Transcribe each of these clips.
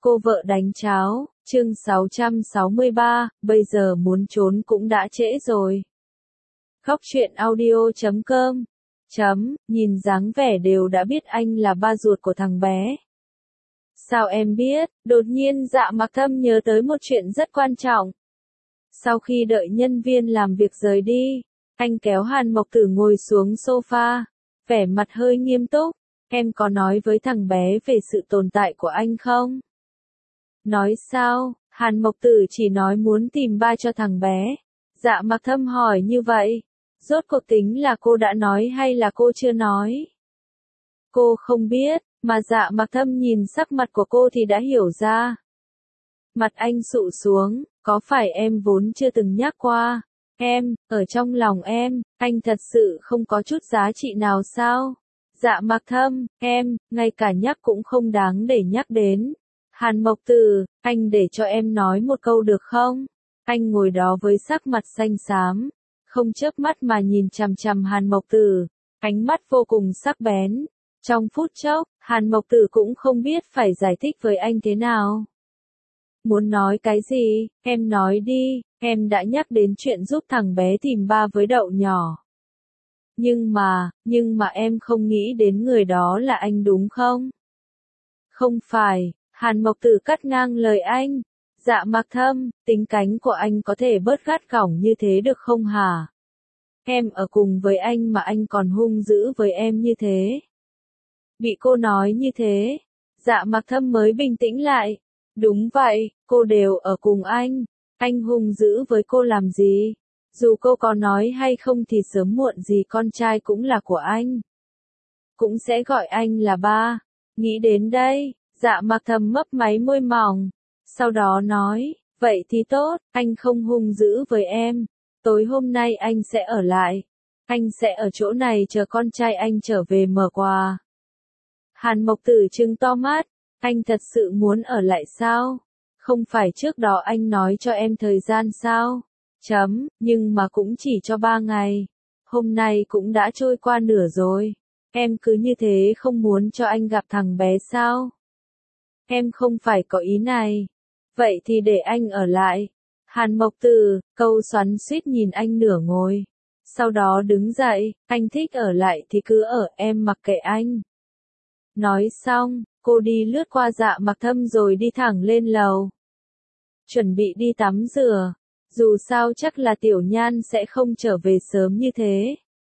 Cô vợ đánh cháo, chương 663, bây giờ muốn trốn cũng đã trễ rồi. Khóc chuyện audio.com nhìn dáng vẻ đều đã biết anh là ba ruột của thằng bé. Sao em biết? Đột nhiên Dạ Mặc Thâm nhớ tới một chuyện rất quan trọng. Sau khi đợi nhân viên làm việc rời đi, anh kéo Hàn Mộc Tử ngồi xuống sofa, vẻ mặt hơi nghiêm túc. Em có nói với thằng bé về sự tồn tại của anh không? Nói sao? Hàn Mộc Tử chỉ nói muốn tìm ba cho thằng bé. Dạ Mặc Thâm hỏi như vậy. Rốt cuộc tính là cô đã nói hay là cô chưa nói? Cô không biết, mà Dạ Mặc Thâm nhìn sắc mặt của cô thì đã hiểu ra. Mặt anh sụ xuống, có phải em vốn chưa từng nhắc qua? Em, ở trong lòng em, anh thật sự không có chút giá trị nào sao? Dạ Mặc Thâm, em, ngay cả nhắc cũng không đáng để nhắc đến. Hàn Mộc Tử, anh để cho em nói một câu được không? Anh ngồi đó với sắc mặt xanh xám, không chớp mắt mà nhìn chằm chằm Hàn Mộc Tử, ánh mắt vô cùng sắc bén. Trong phút chốc, Hàn Mộc Tử cũng không biết phải giải thích với anh thế nào. Muốn nói cái gì, em nói đi, em đã nhắc đến chuyện giúp thằng bé tìm ba với Đậu nhỏ. Nhưng mà em không nghĩ đến người đó là anh đúng không? Không phải, Hàn Mộc Tử cắt ngang lời anh. Dạ Mặc Thâm, tính cánh của anh có thể bớt gắt gỏng như thế được không hả? Em ở cùng với anh mà anh còn hung dữ với em như thế. Bị cô nói như thế, Dạ Mặc Thâm mới bình tĩnh lại. Đúng vậy, cô đều ở cùng anh hung dữ với cô làm gì? Dù cô có nói hay không thì sớm muộn gì con trai cũng là của anh. Cũng sẽ gọi anh là ba. Nghĩ đến đây, Dạ Mặc Thâm mấp máy môi mỏng. Sau đó nói, vậy thì tốt, anh không hung dữ với em. Tối hôm nay anh sẽ ở lại. Anh sẽ ở chỗ này chờ con trai anh trở về mở quà. Hàn Mộc Tử trừng to mắt, anh thật sự muốn ở lại sao? Không phải trước đó anh nói cho em thời gian sao? Nhưng mà cũng chỉ cho 3 ngày. Hôm nay cũng đã trôi qua nửa rồi. Em cứ như thế không muốn cho anh gặp thằng bé sao? Em không phải có ý này. Vậy thì để anh ở lại. Hàn Mộc Tử, câu xoắn xuýt nhìn anh nửa ngồi. Sau đó đứng dậy, anh thích ở lại thì cứ ở, em mặc kệ anh. Nói xong, cô đi lướt qua Dạ Mặc Thâm rồi đi thẳng lên lầu. Chuẩn bị đi tắm rửa. Dù sao chắc là Tiểu Nhan sẽ không trở về sớm như thế.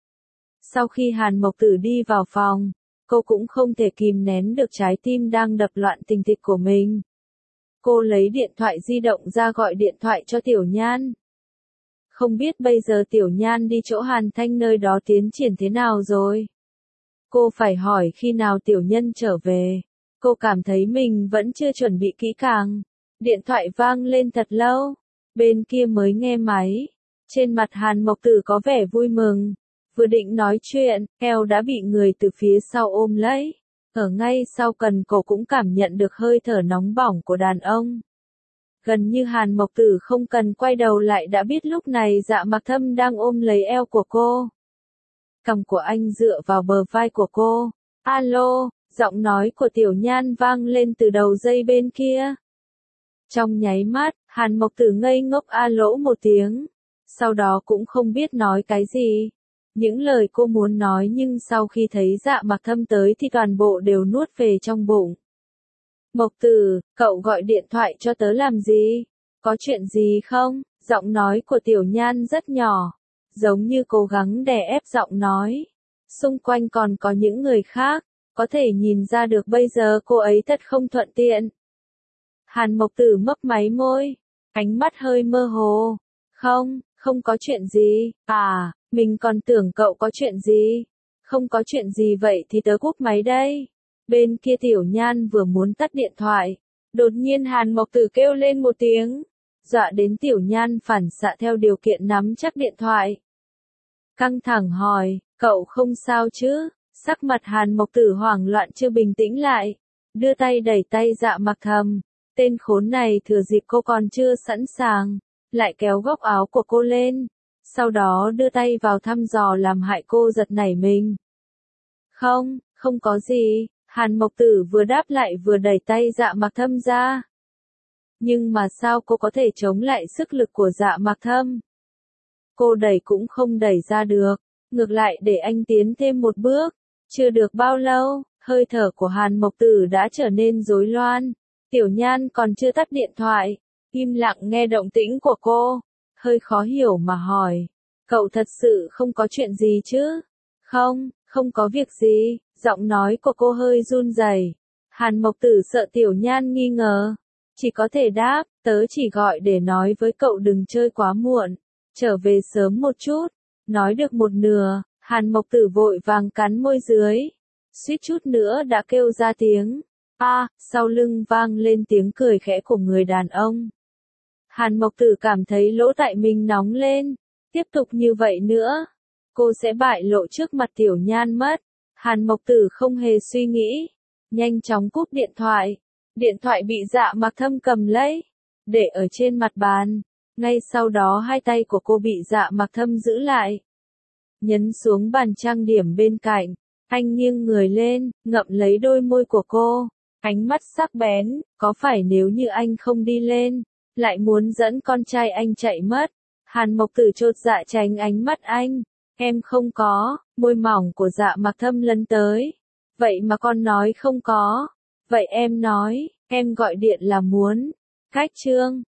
Sau khi Hàn Mộc Tử đi vào phòng, cô cũng không thể kìm nén được trái tim đang đập loạn tình thịch của mình. Cô lấy điện thoại di động ra gọi điện thoại cho Tiểu Nhan. Không biết bây giờ Tiểu Nhan đi chỗ Hàn Thanh nơi đó tiến triển thế nào rồi? Cô phải hỏi khi nào Tiểu Nhân trở về. Cô cảm thấy mình vẫn chưa chuẩn bị kỹ càng. Điện thoại vang lên thật lâu. Bên kia mới nghe máy. Trên mặt Hàn Mộc Tử có vẻ vui mừng. Vừa định nói chuyện, eo đã bị người từ phía sau ôm lấy. Ở ngay sau cần cổ cũng cảm nhận được hơi thở nóng bỏng của đàn ông. Gần như Hàn Mộc Tử không cần quay đầu lại đã biết lúc này Dạ Mặc Thâm đang ôm lấy eo của cô. Cằm của anh dựa vào bờ vai của cô. Alo, giọng nói của Tiểu Nhan vang lên từ đầu dây bên kia. Trong nháy mắt, Hàn Mộc Tử ngây ngốc a lỗ một tiếng. Sau đó cũng không biết nói cái gì. Những lời cô muốn nói nhưng sau khi thấy Dạ Mặc Thâm tới thì toàn bộ đều nuốt về trong bụng. Mộc Tử, cậu gọi điện thoại cho tớ làm gì? Có chuyện gì không? Giọng nói của Tiểu Nhan rất nhỏ, giống như cố gắng đè ép giọng nói. Xung quanh còn có những người khác, có thể nhìn ra được bây giờ cô ấy thật không thuận tiện. Hàn Mộc Tử mấp máy môi, ánh mắt hơi mơ hồ. Không có chuyện gì. À, mình còn tưởng cậu có chuyện gì. Không có chuyện gì vậy thì tớ cúp máy đây. Bên kia Tiểu Nhan vừa muốn tắt điện thoại. Đột nhiên Hàn Mộc Tử kêu lên một tiếng. Dọa đến Tiểu Nhan phản xạ theo điều kiện nắm chắc điện thoại. Căng thẳng hỏi, cậu không sao chứ? Sắc mặt Hàn Mộc Tử hoảng loạn chưa bình tĩnh lại. Đưa tay đẩy tay Dạ Mặc Thâm. Tên khốn này thừa dịp cô còn chưa sẵn sàng. Lại kéo góc áo của cô lên. Sau đó đưa tay vào thăm dò làm hại cô giật nảy mình. Không có gì. Hàn Mộc Tử vừa đáp lại vừa đẩy tay Dạ Mặc Thâm ra. Nhưng mà sao cô có thể chống lại sức lực của Dạ Mặc Thâm? Cô đẩy cũng không đẩy ra được, ngược lại để anh tiến thêm một bước. Chưa được bao lâu, hơi thở của Hàn Mộc Tử đã trở nên rối loạn. Tiểu Nhan còn chưa tắt điện thoại, im lặng nghe động tĩnh của cô, hơi khó hiểu mà hỏi. Cậu thật sự không có chuyện gì chứ? Không, không có việc gì, giọng nói của cô hơi run rẩy. Hàn Mộc Tử sợ Tiểu Nhan nghi ngờ, chỉ có thể đáp, tớ chỉ gọi để nói với cậu đừng chơi quá muộn, trở về sớm một chút. Nói được một nửa, Hàn Mộc Tử vội vàng cắn môi dưới, suýt chút nữa đã kêu ra tiếng. Sau lưng vang lên tiếng cười khẽ của người đàn ông. Hàn Mộc Tử cảm thấy lỗ tai mình nóng lên, tiếp tục như vậy nữa, cô sẽ bại lộ trước mặt Tiểu Nhan mất. Hàn Mộc Tử không hề suy nghĩ, nhanh chóng cúp điện thoại. Điện thoại bị Dạ Mặc Thâm cầm lấy, để ở trên mặt bàn. Ngay sau đó hai tay của cô bị Dạ Mặc Thâm giữ lại, nhấn xuống bàn trang điểm bên cạnh. Anh nghiêng người lên, ngậm lấy đôi môi của cô, ánh mắt sắc bén, có phải nếu như anh không đi lên, lại muốn dẫn con trai anh chạy mất? Hàn Mộc Tử chột dạ tránh ánh mắt anh. Em không có, môi mỏng của Dạ Mặc Thâm lấn tới. Vậy mà con nói không có. Vậy em nói, em gọi điện là muốn cách trương.